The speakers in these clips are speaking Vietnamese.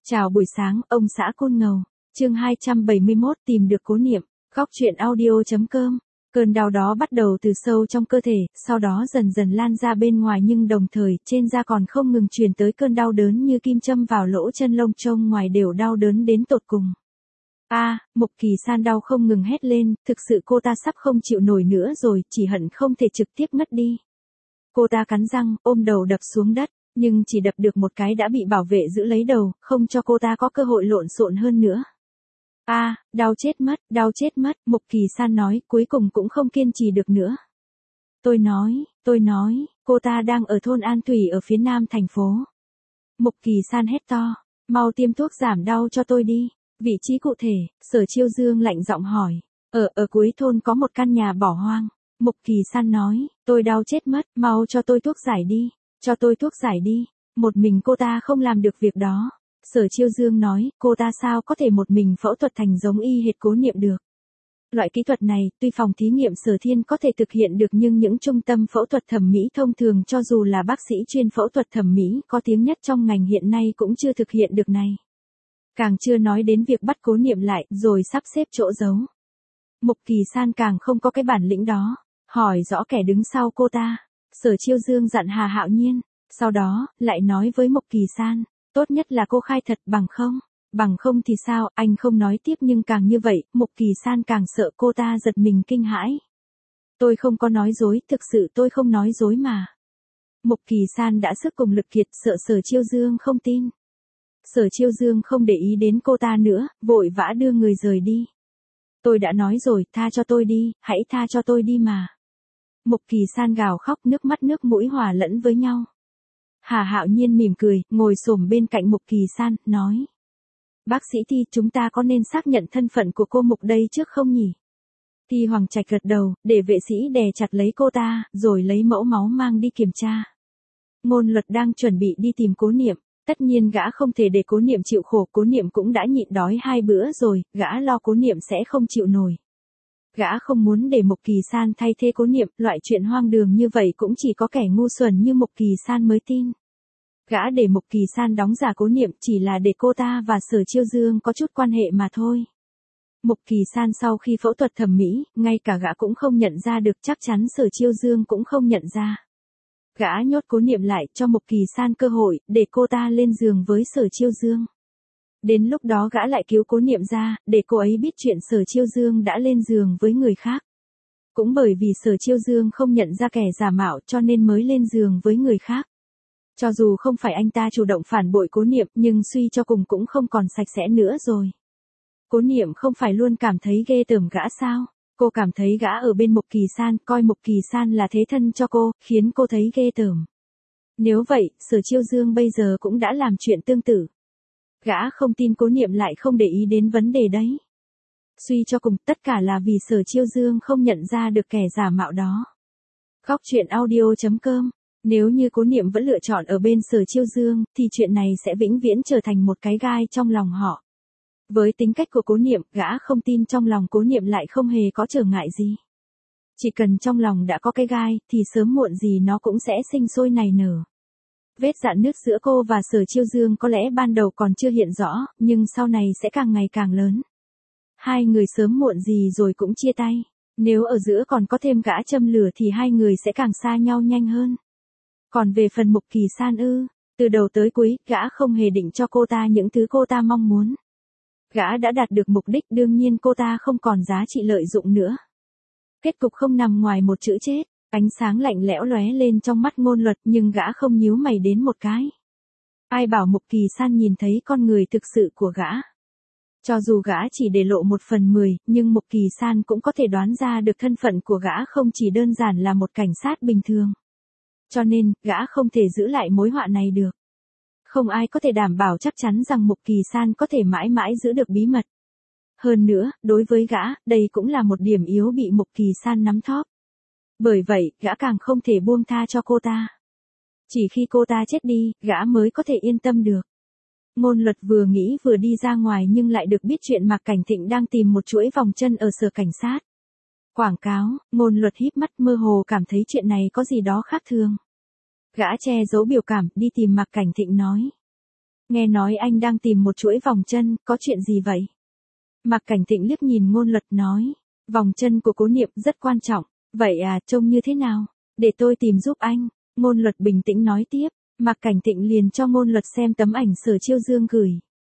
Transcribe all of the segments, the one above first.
Chào buổi sáng, ông xã Côn Ngầu. Chương 271 tìm được Cố Niệm. Góc truyện audio.com. Cơn đau đó bắt đầu từ sâu trong cơ thể, sau đó dần dần lan ra bên ngoài nhưng đồng thời trên da còn không ngừng truyền tới cơn đau đớn như kim châm vào lỗ chân lông trông ngoài đều đau đớn đến tột cùng. Mộc Kỳ San đau không ngừng hét lên, thực sự cô ta sắp không chịu nổi nữa rồi, chỉ hận không thể trực tiếp ngất đi. Cô ta cắn răng, ôm đầu đập xuống đất. Nhưng chỉ đập được một cái đã bị bảo vệ giữ lấy đầu, không cho cô ta có cơ hội lộn xộn hơn nữa. Đau chết mất, Mộc Kỳ San nói, cuối cùng cũng không kiên trì được nữa. Tôi nói, cô ta đang ở thôn An Thủy ở phía nam thành phố. Mộc Kỳ San hét to, mau tiêm thuốc giảm đau cho tôi đi. Vị trí cụ thể, Sở Chiêu Dương lạnh giọng hỏi. Ở cuối thôn có một căn nhà bỏ hoang. Mộc Kỳ San nói, tôi đau chết mất, mau cho tôi thuốc giải đi. Cho tôi thuốc giải đi. Một mình cô ta không làm được việc đó. Sở Chiêu Dương nói, cô ta sao có thể một mình phẫu thuật thành giống y hệt Cố Niệm được. Loại kỹ thuật này, tuy phòng thí nghiệm Sở Thiên có thể thực hiện được nhưng những trung tâm phẫu thuật thẩm mỹ thông thường cho dù là bác sĩ chuyên phẫu thuật thẩm mỹ có tiếng nhất trong ngành hiện nay cũng chưa thực hiện được này. Càng chưa nói đến việc bắt Cố Niệm lại, rồi sắp xếp chỗ giấu. Mộc Kỳ San càng không có cái bản lĩnh đó. Hỏi rõ kẻ đứng sau cô ta. Sở Chiêu Dương dặn Hà Hạo Nhiên, sau đó, lại nói với Mộc Kỳ San, tốt nhất là cô khai thật bằng không thì sao, anh không nói tiếp nhưng càng như vậy, Mộc Kỳ San càng sợ cô ta giật mình kinh hãi. Tôi không có nói dối, thực sự tôi không nói dối mà. Mộc Kỳ San đã sức cùng lực kiệt sợ Sở Chiêu Dương không tin. Sở Chiêu Dương không để ý đến cô ta nữa, vội vã đưa người rời đi. Tôi đã nói rồi, tha cho tôi đi, hãy tha cho tôi đi mà. Mộc Kỳ San gào khóc nước mắt nước mũi hòa lẫn với nhau. Hà Hạo Nhiên mỉm cười, ngồi xổm bên cạnh Mộc Kỳ San, nói. Bác sĩ Thi, chúng ta có nên xác nhận thân phận của cô Mộc đây trước không nhỉ? Thi Hoàng Trạch gật đầu, để vệ sĩ đè chặt lấy cô ta, rồi lấy mẫu máu mang đi kiểm tra. Ngôn Luật đang chuẩn bị đi tìm Cố Niệm, tất nhiên gã không thể để Cố Niệm chịu khổ, Cố Niệm cũng đã nhịn đói 2 bữa rồi, gã lo Cố Niệm sẽ không chịu nổi. Gã không muốn để Mộc Kỳ San thay thế Cố Niệm, loại chuyện hoang đường như vậy cũng chỉ có kẻ ngu xuẩn như Mộc Kỳ San mới tin. Gã để Mộc Kỳ San đóng giả Cố Niệm chỉ là để cô ta và Sở Chiêu Dương có chút quan hệ mà thôi. Mộc Kỳ San sau khi phẫu thuật thẩm mỹ, ngay cả gã cũng không nhận ra được, chắc chắn Sở Chiêu Dương cũng không nhận ra. Gã nhốt Cố Niệm lại cho Mộc Kỳ San cơ hội, để cô ta lên giường với Sở Chiêu Dương. Đến lúc đó gã lại cứu Cố Niệm ra, để cô ấy biết chuyện Sở Chiêu Dương đã lên giường với người khác. Cũng bởi vì Sở Chiêu Dương không nhận ra kẻ giả mạo cho nên mới lên giường với người khác. Cho dù không phải anh ta chủ động phản bội Cố Niệm nhưng suy cho cùng cũng không còn sạch sẽ nữa rồi. Cố Niệm không phải luôn cảm thấy ghê tởm gã sao? Cô cảm thấy gã ở bên Mộc Kỳ San, coi Mộc Kỳ San là thế thân cho cô, khiến cô thấy ghê tởm. Nếu vậy, Sở Chiêu Dương bây giờ cũng đã làm chuyện tương tự. Gã không tin Cố Niệm lại không để ý đến vấn đề đấy. Suy cho cùng, tất cả là vì Sở Chiêu Dương không nhận ra được kẻ giả mạo đó. Góc truyện audio.com. Nếu như Cố Niệm vẫn lựa chọn ở bên Sở Chiêu Dương, thì chuyện này sẽ vĩnh viễn trở thành một cái gai trong lòng họ. Với tính cách của Cố Niệm, gã không tin trong lòng Cố Niệm lại không hề có trở ngại gì. Chỉ cần trong lòng đã có cái gai, thì sớm muộn gì nó cũng sẽ sinh sôi nảy nở. Vết rạn nứt giữa cô và Sở Chiêu Dương có lẽ ban đầu còn chưa hiện rõ, nhưng sau này sẽ càng ngày càng lớn. Hai người sớm muộn gì rồi cũng chia tay. Nếu ở giữa còn có thêm gã châm lửa thì hai người sẽ càng xa nhau nhanh hơn. Còn về phần Mộc Kỳ San từ đầu tới cuối, gã không hề định cho cô ta những thứ cô ta mong muốn. Gã đã đạt được mục đích, đương nhiên cô ta không còn giá trị lợi dụng nữa. Kết cục không nằm ngoài một chữ chết. Ánh sáng lạnh lẽo lóe lên trong mắt Ngôn Luật nhưng gã không nhíu mày đến một cái. Ai bảo Mộc Kỳ San nhìn thấy con người thực sự của gã. Cho dù gã chỉ để lộ 1/10, nhưng Mộc Kỳ San cũng có thể đoán ra được thân phận của gã không chỉ đơn giản là một cảnh sát bình thường. Cho nên, gã không thể giữ lại mối họa này được. Không ai có thể đảm bảo chắc chắn rằng Mộc Kỳ San có thể mãi mãi giữ được bí mật. Hơn nữa, đối với gã, đây cũng là một điểm yếu bị Mộc Kỳ San nắm thóp. Bởi vậy, gã càng không thể buông tha cho cô ta. Chỉ khi cô ta chết đi, gã mới có thể yên tâm được. Ngôn Luật vừa nghĩ vừa đi ra ngoài nhưng lại được biết chuyện Mạc Cảnh Thịnh đang tìm một chuỗi vòng chân ở sở cảnh sát. Quảng cáo, Ngôn Luật híp mắt mơ hồ cảm thấy chuyện này có gì đó khác thường. Gã che giấu biểu cảm, đi tìm Mạc Cảnh Thịnh nói. Nghe nói anh đang tìm một chuỗi vòng chân, có chuyện gì vậy? Mạc Cảnh Thịnh liếc nhìn Ngôn Luật nói. Vòng chân của Cố Niệm rất quan trọng. Vậy à, trông như thế nào? Để tôi tìm giúp anh. Ngôn Luật bình tĩnh nói tiếp. Mạc Cảnh Thịnh liền cho Ngôn Luật xem tấm ảnh Sở Chiêu Dương gửi.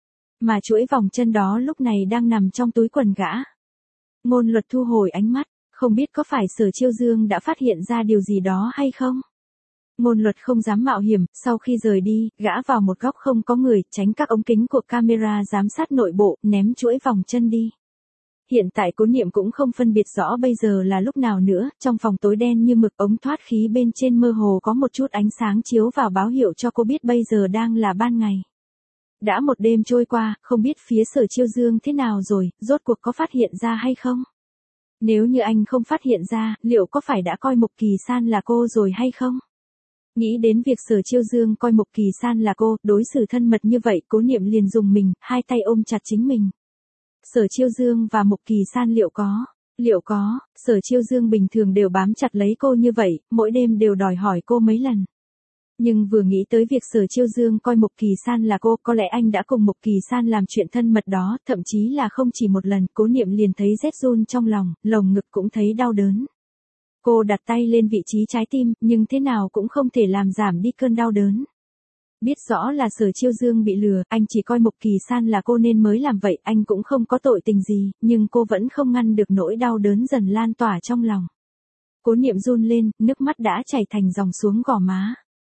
Mà chuỗi vòng chân đó lúc này đang nằm trong túi quần gã. Ngôn Luật thu hồi ánh mắt, không biết có phải Sở Chiêu Dương đã phát hiện ra điều gì đó hay không? Ngôn Luật không dám mạo hiểm, sau khi rời đi, gã vào một góc không có người, tránh các ống kính của camera giám sát nội bộ, ném chuỗi vòng chân đi. Hiện tại Cố Niệm cũng không phân biệt rõ bây giờ là lúc nào nữa, trong phòng tối đen như mực, ống thoát khí bên trên mơ hồ có một chút ánh sáng chiếu vào báo hiệu cho cô biết bây giờ đang là ban ngày. Đã một đêm trôi qua, không biết phía Sở Chiêu Dương thế nào rồi, rốt cuộc có phát hiện ra hay không? Nếu như anh không phát hiện ra, liệu có phải đã coi Mục Kỳ San là cô rồi hay không? Nghĩ đến việc Sở Chiêu Dương coi Mục Kỳ San là cô, đối xử thân mật như vậy, Cố Niệm liền dùng mình, hai tay ôm chặt chính mình. Sở Chiêu Dương và Mục Kỳ San liệu có, Sở Chiêu Dương bình thường đều bám chặt lấy cô như vậy, mỗi đêm đều đòi hỏi cô mấy lần. Nhưng vừa nghĩ tới việc Sở Chiêu Dương coi Mục Kỳ San là cô, có lẽ anh đã cùng Mục Kỳ San làm chuyện thân mật đó, thậm chí là không chỉ một lần, Cố Niệm liền thấy rét run trong lòng, lồng ngực cũng thấy đau đớn. Cô đặt tay lên vị trí trái tim, nhưng thế nào cũng không thể làm giảm đi cơn đau đớn. Biết rõ là Sở Chiêu Dương bị lừa, anh chỉ coi Mục Kỳ San là cô nên mới làm vậy, anh cũng không có tội tình gì, nhưng cô vẫn không ngăn được nỗi đau đớn dần lan tỏa trong lòng. Cố Niệm run lên, nước mắt đã chảy thành dòng xuống gò má.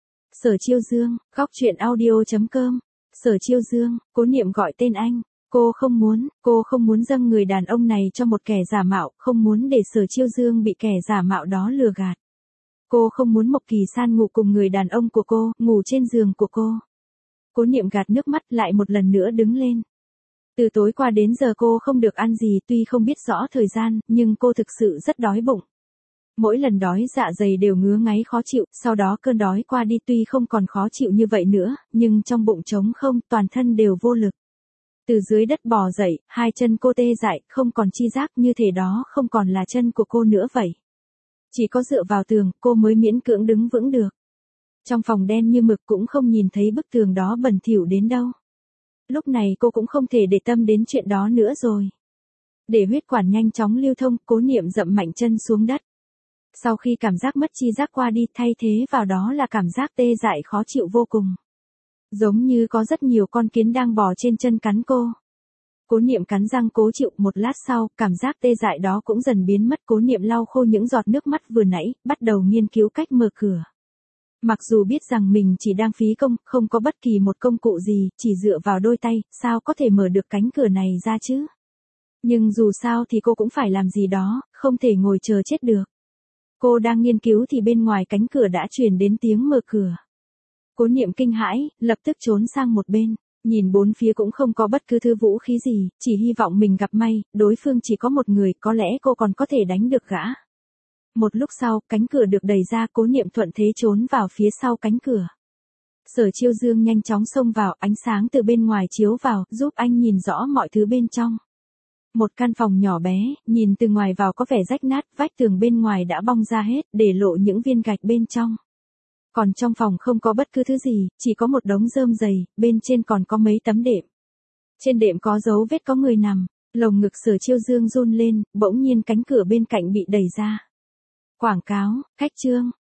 Sở Chiêu Dương, góc truyện audio.com. Sở Chiêu Dương, Cố Niệm gọi tên anh. Cô không muốn dâng người đàn ông này cho một kẻ giả mạo, không muốn để Sở Chiêu Dương bị kẻ giả mạo đó lừa gạt. Cô không muốn Mục Kỳ San ngủ cùng người đàn ông của cô, ngủ trên giường của cô. Cố Niệm gạt nước mắt lại một lần nữa đứng lên. Từ tối qua đến giờ cô không được ăn gì, tuy không biết rõ thời gian, nhưng cô thực sự rất đói bụng. Mỗi lần đói dạ dày đều ngứa ngáy khó chịu, sau đó cơn đói qua đi tuy không còn khó chịu như vậy nữa, nhưng trong bụng trống không, toàn thân đều vô lực. Từ dưới đất bò dậy, hai chân cô tê dại, không còn chi giác, như thể đó không còn là chân của cô nữa vậy. Chỉ có dựa vào tường, cô mới miễn cưỡng đứng vững được. Trong phòng đen như mực cũng không nhìn thấy bức tường đó bẩn thỉu đến đâu. Lúc này cô cũng không thể để tâm đến chuyện đó nữa rồi. Để huyết quản nhanh chóng lưu thông, Cố Niệm dậm mạnh chân xuống đất. Sau khi cảm giác mất chi giác qua đi, thay thế vào đó là cảm giác tê dại khó chịu vô cùng. Giống như có rất nhiều con kiến đang bò trên chân cắn cô. Cố Niệm cắn răng cố chịu, một lát sau, cảm giác tê dại đó cũng dần biến mất. Cố Niệm lau khô những giọt nước mắt vừa nãy, bắt đầu nghiên cứu cách mở cửa. Mặc dù biết rằng mình chỉ đang phí công, không có bất kỳ một công cụ gì, chỉ dựa vào đôi tay, sao có thể mở được cánh cửa này ra chứ? Nhưng dù sao thì cô cũng phải làm gì đó, không thể ngồi chờ chết được. Cô đang nghiên cứu thì bên ngoài cánh cửa đã truyền đến tiếng mở cửa. Cố Niệm kinh hãi, lập tức trốn sang một bên. Nhìn bốn phía cũng không có bất cứ thứ vũ khí gì, chỉ hy vọng mình gặp may, đối phương chỉ có một người, có lẽ cô còn có thể đánh được gã. Một lúc sau, cánh cửa được đẩy ra, Cố Niệm thuận thế trốn vào phía sau cánh cửa. Sở Chiêu Dương nhanh chóng xông vào, ánh sáng từ bên ngoài chiếu vào, giúp anh nhìn rõ mọi thứ bên trong. Một căn phòng nhỏ bé, nhìn từ ngoài vào có vẻ rách nát, vách tường bên ngoài đã bong ra hết, để lộ những viên gạch bên trong. Còn trong phòng không có bất cứ thứ gì, chỉ có một đống rơm rầy, bên trên còn có mấy tấm đệm. Trên đệm có dấu vết có người nằm, lồng ngực Sở Chiêu Dương run lên, bỗng nhiên cánh cửa bên cạnh bị đẩy ra. Quảng cáo, khách trương,